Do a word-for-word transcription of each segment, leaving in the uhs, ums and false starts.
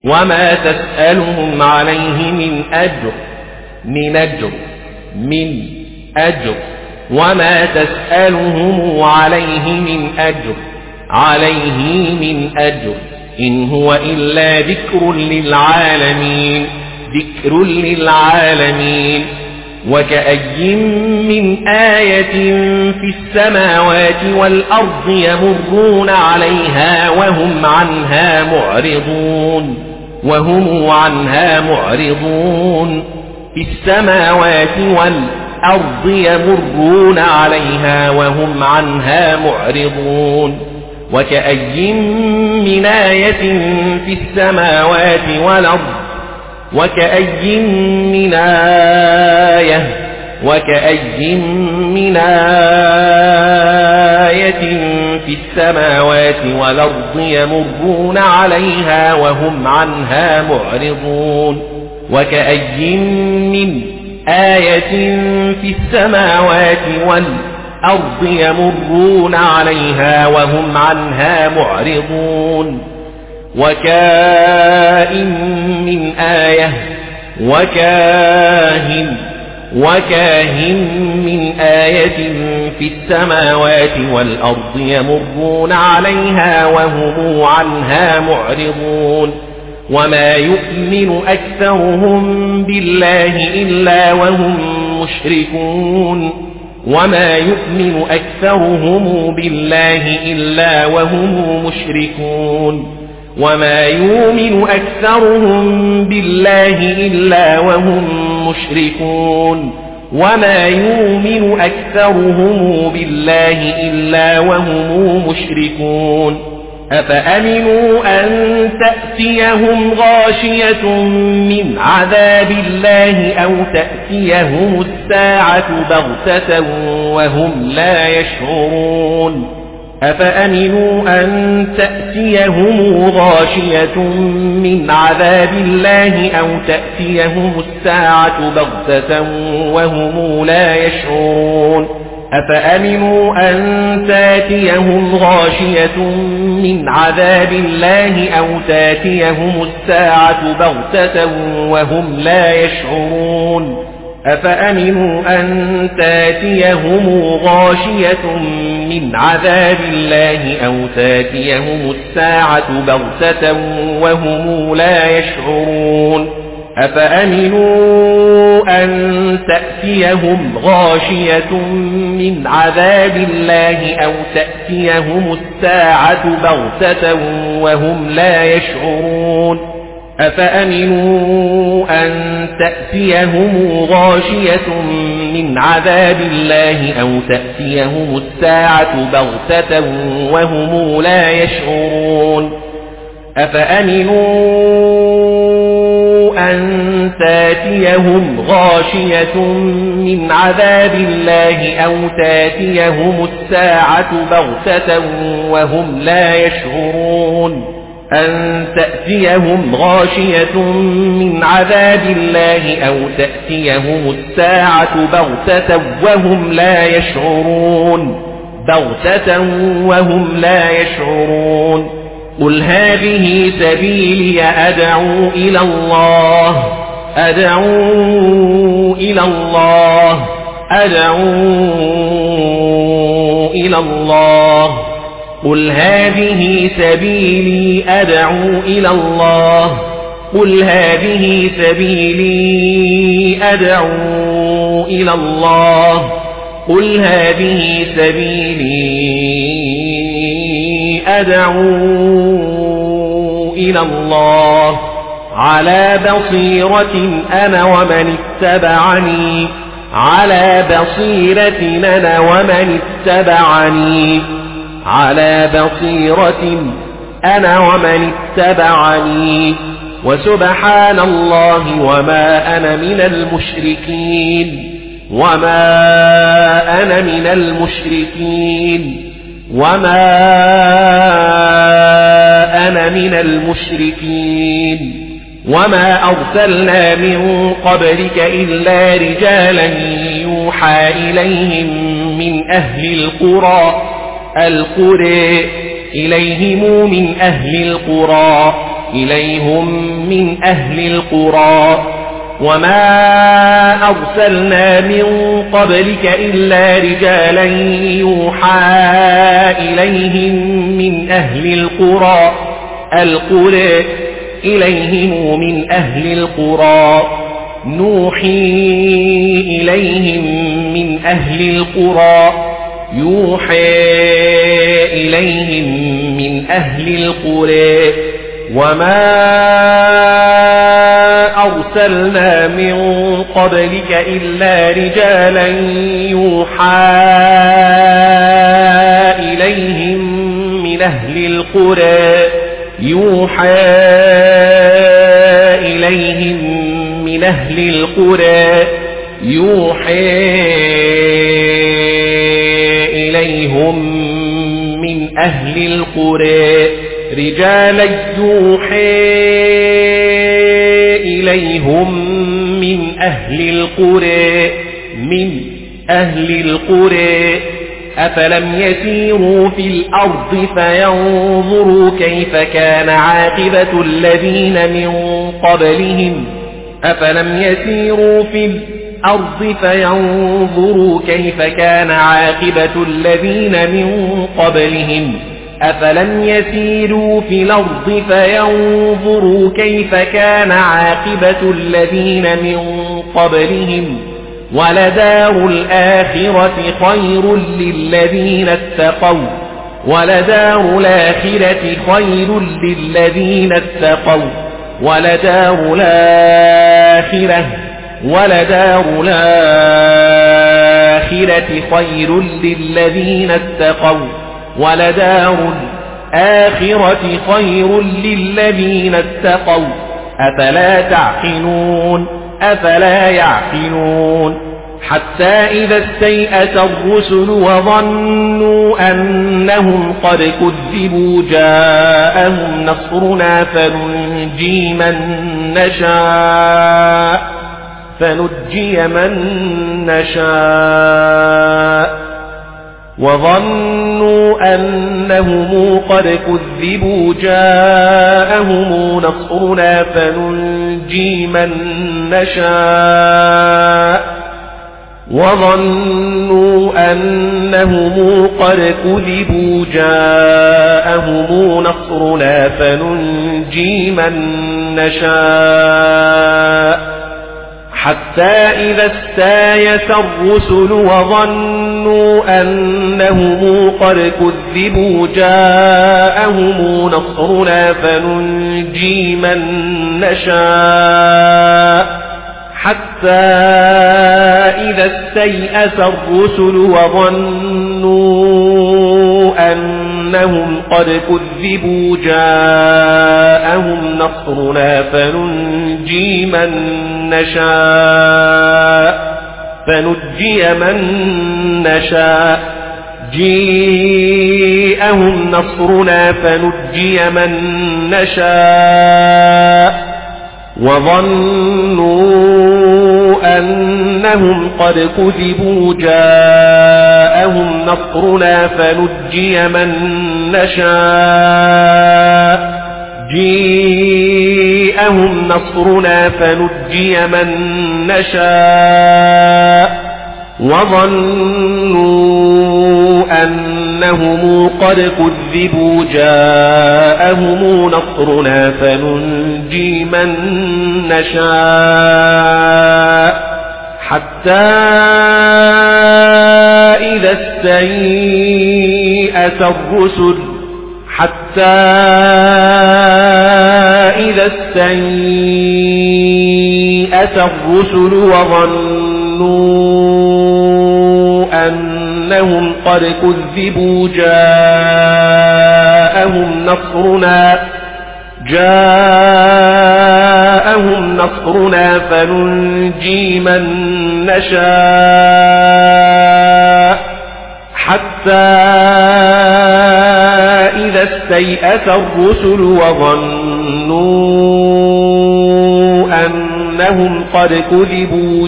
وما تسألهم عليه من أجر من أجر من أجر وما تسألهم عليه من أجر عليه من أجر إن هو إلا ذكر للعالمين ذكر للعالمين وكأي من آية في السماوات والأرض يمرون عليها وهم عنها معرضون وهم عنها معرضون في السماوات والأرض يمرون عليها وهم عنها معرضون وكأي من آية في السماوات والأرض وكأي من آية وكأي من آية في السماوات والأرض يمرون عليها وهم عنها معرضون وكأي من آية في السماوات والأرض يمرون عليها وهم عنها معرضون وكائن من آية وكاهن وكاهن من آية في السماوات والأرض يمرون عليها وهم عنها معرضون وما يؤمن أكثرهم بالله إلا وهم مشركون وما يؤمن أكثرهم بالله إلا وهم مشركون وما يؤمن أكثرهم بالله إلا وهم مشركون وما يؤمن أكثرهم بالله إلا وهم مشركون أفأمنوا أن تأتيهم غاشية من عذاب الله أو تأتيهم الساعة بغتة وهم لا يشعرون أفأمنوا أن تأتيهم غاشية من عذاب الله أو تأتيهم الساعة بغتة وهم لا يشعرون أفأمنوا أن تأتيهم غاشية من عذاب الله أو تأتيهم الساعة بغتة وهم لا يشعرون أفأمنوا أن تأتيهم غاشية من عذاب الله أو تأتيهم الساعة بغتة وهم لا يشعرون أفأمنوا أن تأتيهم غاشية من عذاب الله أو تأتيهم الساعة بغتة وهم لا يشعرون أفأمنوا أن تأتيهم غاشية من عذاب الله أو تأتيهم الساعة بغتة وهم لا يشعرون أفأمنوا أن تأتيهم غاشية من عذاب الله أو تأتيهم الساعة بغتة وهم لا يشعرون أن تأتيهم غاشية من عذاب الله أو تأتيهم الساعة بغتة وهم لا يشعرون بغتة وهم لا يشعرون قل هذه سبيلي أدعو إلى الله أدعو إلى الله أدعو إلى الله قل هذه سبيلي أدعو إلى الله قل هذه سبيلي أدعو إلى الله قل هذه سبيلي أدعو إلى الله على بصيرة أنا ومن اتبعني على بصيرة أنا ومن اتبعني على بصيرة أنا ومن اتبعني وسبحان الله وما أنا من المشركين وما أنا من المشركين وما أنا من المشركين وما أرسلنا من قبلك إلا رجالا يوحى إليهم من أهل القرى القرى إليهم من أهل القرى إليهم من أهل القرى وما أرسلنا من قبلك إلا رجالا يوحى إليهم من أهل القرى القرى إليهم من أهل القرى نوحي إليهم من أهل القرى يوحى إليهم من أهل القرى وما أرسلنا من قبلك إلا رجالا يوحى إليهم من أهل القرى يوحى إليهم من أهل القرى يوحى إليهم من أهل القرى رجالا يوحى إليهم من أهل القرى من أهل القرى أفلم يسيروا في الأرض فينظروا كيف كان عاقبة الذين من قبلهم أفلم يسيروا في الأرض فينظروا كيف كان عاقبة الذين من قبلهم أفلم يسيروا في الأرض فينظروا كيف كان عاقبة الذين من قبلهم ولدار الآخرة خير للذين اتقوا ولدار الآخرة خير للذين اتقوا ولدار الآخرة ولدار الآخرة خير للذين اتقوا ولدار الآخرة خير للذين اتقوا أفلا تعقلون أفلا يعقلون حتى إذا استيأس الرسل وظنوا أنهم قد كذبوا جاءهم نصرنا فننجي من نشاء فنجي من نشاء وظنوا أنهم قد كذبوا جاءهم نصرنا فننجي من نشاء وظنوا أنهم قد كذبوا جاءهم نصرنا فننجي من نشاء حتى إذا استايس الرسل وظنوا أنهم قد كذبوا جاءهم نصرنا فننجي من نشاء حتى إذا استيأس الرسل وظنوا أنهم قد كذبوا جاءهم نصرنا فننجي من نشاء فنجي من نشاء جاءهم نصرنا فنجي من نشاء وظنوا أنهم قد كذبوا جاءهم نصرنا فنجي من نشاء جاءهم نصرنا فنجي من نشاء وظنوا أنهم قد كذبوا جاءهم نصرنا فننجي من نشاء حتى إذا استيأس الرسل حتى إذا استيأس الرسل وظنوا أنهم قد كذبوا جاءهم نصرنا جاءهم نصرنا فننجي من نشاء حتى إذا استيأس الرسل وظنوا أنهم قد كذبوا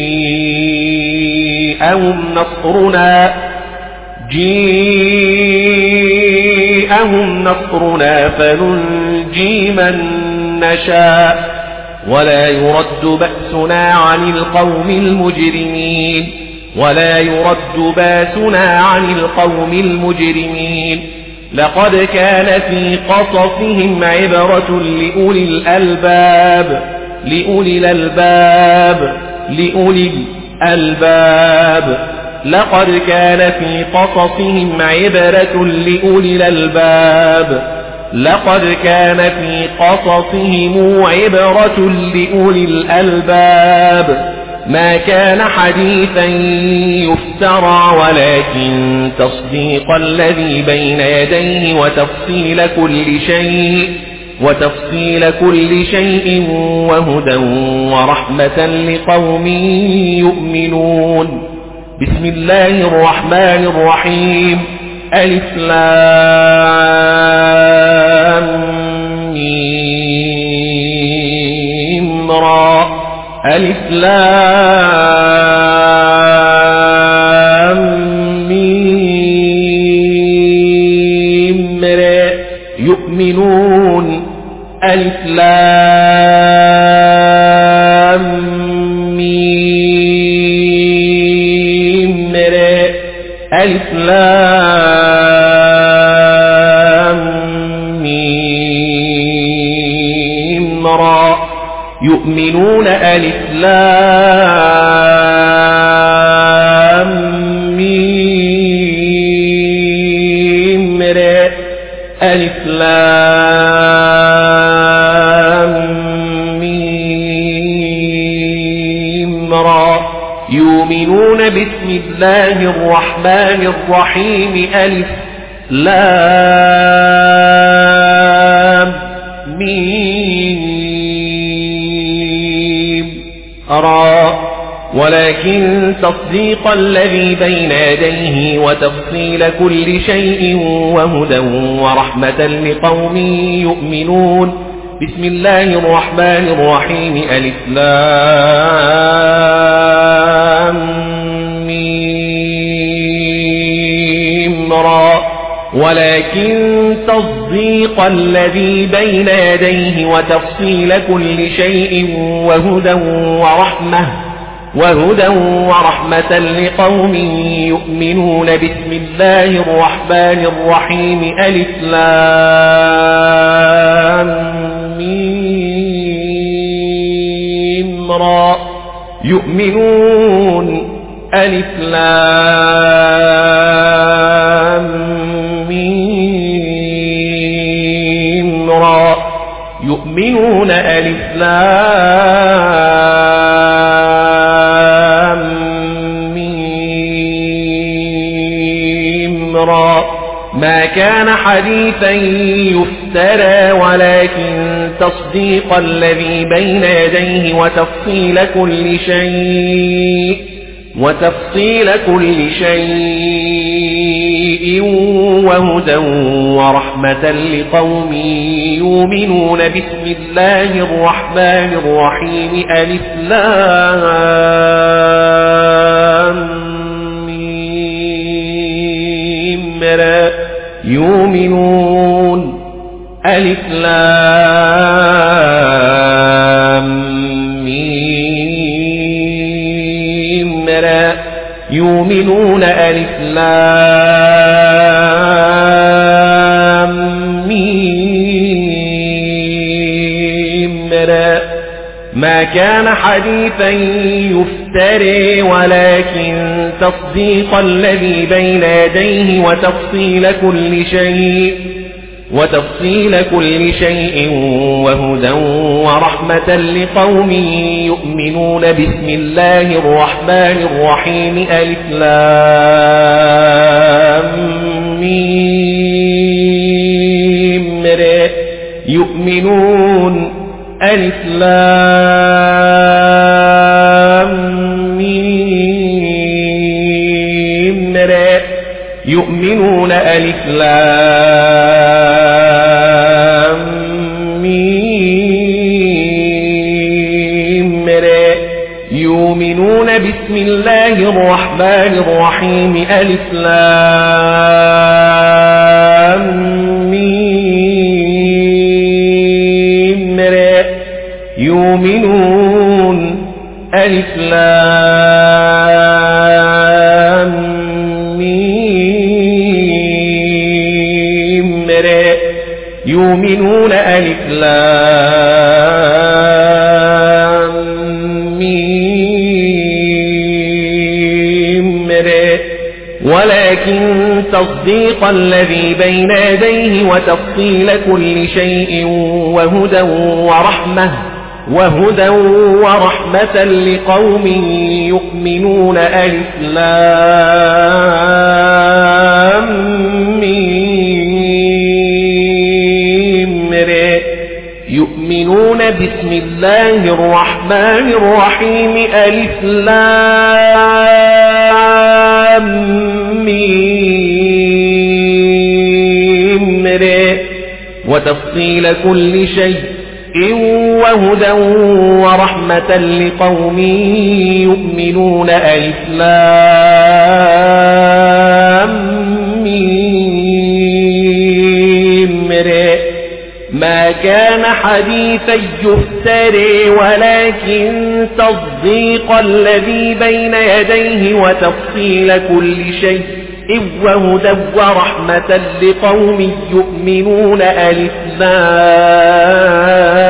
جاءهم نصرنا جاءهم نصرنا فننجي ننجي من نشاء ولا يرد بأسنا عن القوم المجرمين ولا يرد بأسنا عن القوم المجرمين لقد كان في قصصهم عبرة لأولي الألباب لأولي الألباب لأولي الألباب لقد كان في قصصهم عبرة لأولي الألباب لقد كان في قصصهم عبرة لأولي الألباب ما كان حديثا يفترى ولكن تصديق الذي بين يديه وتفصيل كل شيء وتفصيل كل شيء وهدى ورحمة لقوم يؤمنون بسم الله الرحمن الرحيم ألف لام ميم را ألف لام ميم را يؤمنون ألف لام ميم را ألف لام ميم را يؤمنون ألف لام ميم را ألف لام ميم را يؤمنون بسم الله الرحمن الرحيم ألف لام ميم را ولكن تصديق الذي بين يديه وتفصيل كل شيء وهدى ورحمة لقوم يؤمنون بسم الله الرحمن الرحيم ألف لام ميم را ولكن تصديق الذي بين يديه وتفصيل كل شيء وهدى ورحمة وهدى ورحمة لقوم يؤمنون بسم الله الرحمن الرحيم ألف لام ميم را يؤمنون ألف لام ميم را يؤمنون ألف لام ميم را ما كان حديثا يفترى ولكن تصديق الذي بين يديه وتفصيل كل شيء وتفصيل كل شيء وهدى ورحمة لقوم يؤمنون بسم الله الرحمن الرحيم ألف لام ميم را يؤمنون ألف لام ميم را يؤمنون ألف لام ميم را ما كان حديثا يفترى ولكن تصديق الذي بين يديه وتفصيل كل شيء وتفصيل كل شيء وهدى ورحمة لقوم يؤمنون بسم الله الرحمن الرحيم ألف لام ميم را يؤمنون ألف لام ميم را يؤمنون ألف لام ميم را يؤمنون بسم الله الرحمن الرحيم ألف لام ميم يؤمنون ألف لام ميم را يؤمنون ألف لام ميم را ولكن تصديق الذي بين يديه وتفصيل كل شيء وهدى ورحمة وهدى ورحمة لقوم يؤمنون ألف لام ميم را يؤمنون بسم الله الرحمن الرحيم ألف لام ميم را وتفصيل كل شيء وهدى ورحمة لقوم يؤمنون ألف لام ميم را ما كان حديثا يفتري ولكن تصديق الذي بين يديه وتفصيل كل شيء وهدى ورحمة لقوم يؤمنون ألف لام